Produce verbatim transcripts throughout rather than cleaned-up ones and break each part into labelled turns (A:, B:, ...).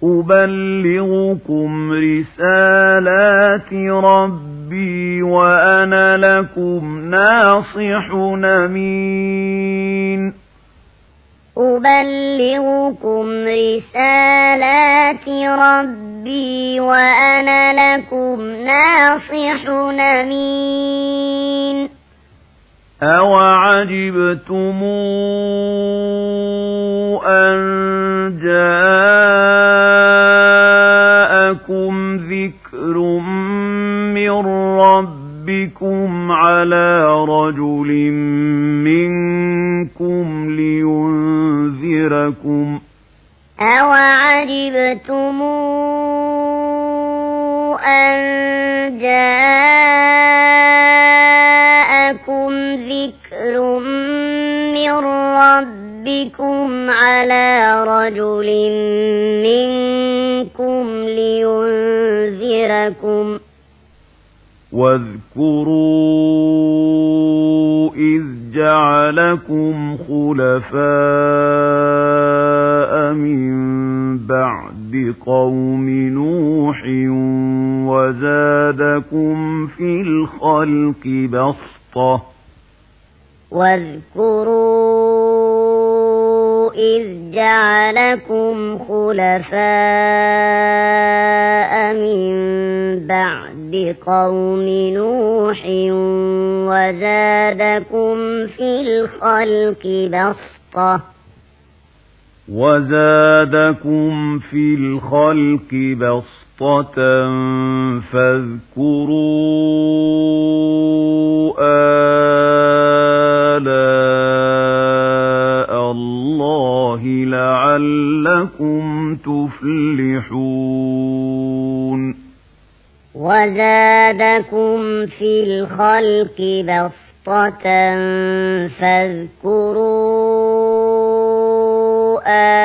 A: أبلغكم رسالات ربي وأنا لكم ناصح أمين
B: أبلغكم رسالات ربي وأنا لكم ناصح أمين
A: أوعجبتم أن جاءكم ذكر من ربكم على رجل منكم لينذركم
B: أوعجبتم أن جاءكم ذكر من ربكم على رجل منكم لينذركم
A: واذكروا إذ جعلكم خلفاء من بعد قوم نوح وزادكم في الخلق بسطة
B: واذكروا إذ جعلكم خلفاء من بعد قوم نوح وزادكم في الخلق بسطة
A: وزادكم في الخلق بسطة فاذكروا آلاء الله لعلكم تفلحون
B: وزادكم في الخلق بسطة فاذكروا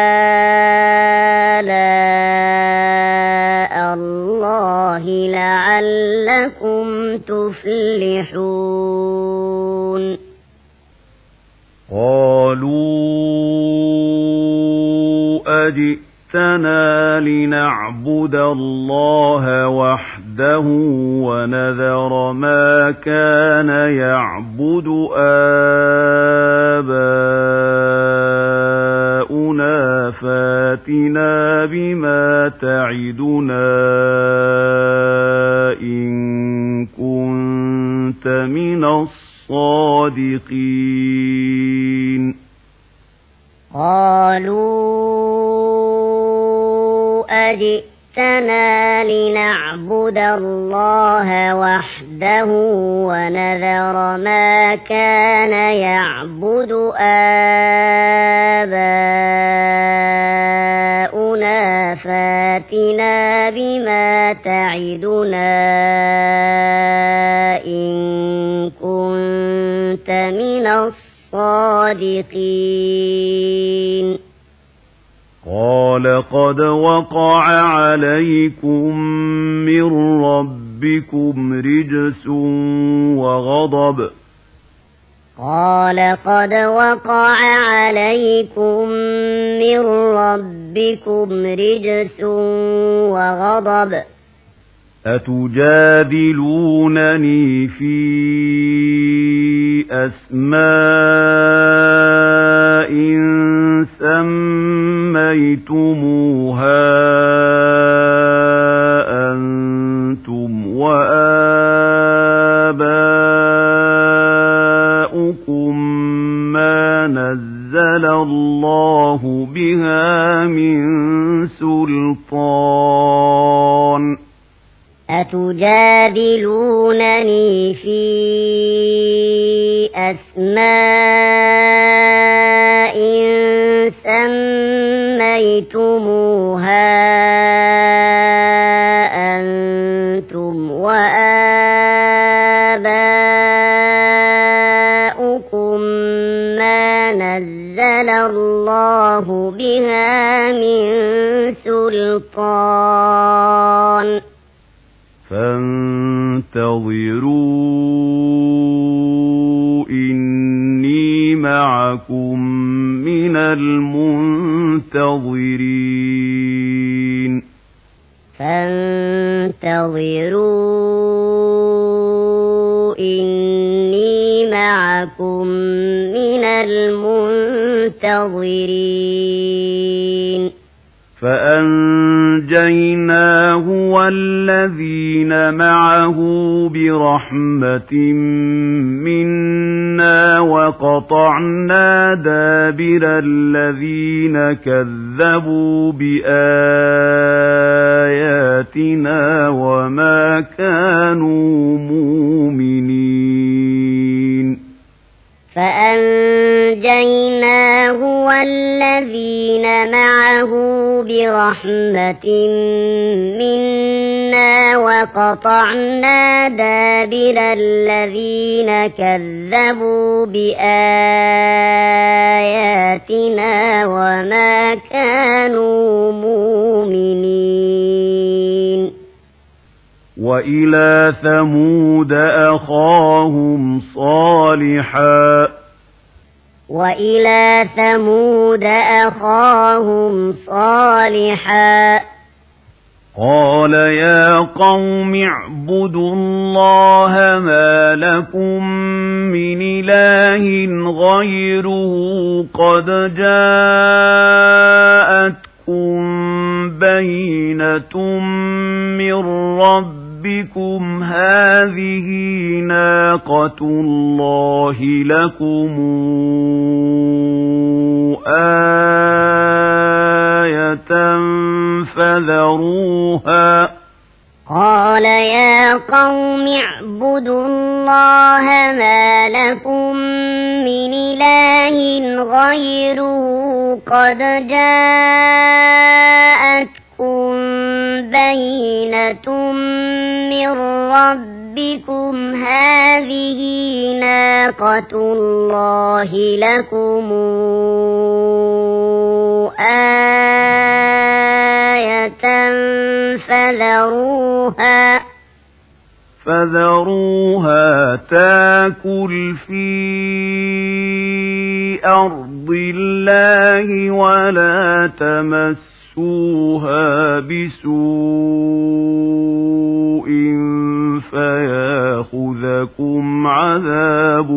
B: آلاء الله لعلكم تفلحون
A: قالوا أجئتنا لنعبد الله وحده ونذر ما كان يعبد آباؤنا فاتنا بما تعدنا إن كنت من الصادقين
B: قالوا أجئتنا لنعبد الله وحده ونذر ما كان يعبد آباؤنا فاتنا بما تعدنا إن كنت من الصادقين
A: قال قد وقع عليكم من ربكم رجس وغضب
B: قال قد وقع عليكم من ربكم رجس وغضب
A: أتجادلونني في أسماء سميتموها أنتم وآباؤكم ما نزل الله بها من سلطان
B: أتجادلونني في أسماء سميتموها أنتم وآباؤكم ما نزل الله بها من سلطان
A: فانتظروا إني معكم من المنتظرين
B: فانتظروا إني معكم من المنتظرين
A: فأنجيناه والذين معه برحمة منا وقطعنا دابر الذين كذبوا بآياتنا وما كانوا مؤمنين
B: فأنجيناه والذين معه برحمة منا وقطعنا دابر الذين كذبوا بآياتنا وما كانوا مؤمنين
A: وإلى ثمود أخاهم صالحا
B: وإلى ثمود أخاهم صالحا
A: قال يا قوم اعبدوا الله ما لكم من إله غيره قد جاءتكم بينة من ربكم هذه ناقة الله لكم آية فذروها
B: قال يا قوم اعبدوا الله ما لكم من إله غيره قد جاءتكم بينة من ربكم هذه ناقة الله لكم آية فذروها
A: فذروها تاكل في أرض الله ولا تمسوها بسوء فياخذكم عذاب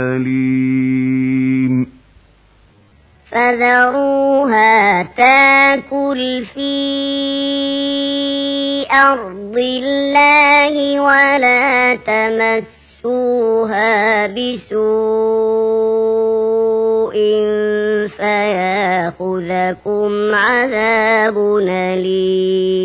A: أليم
B: فذروها تاكل في أرض الله ولا تمسوها بسوء فياخذكم عذاب أليم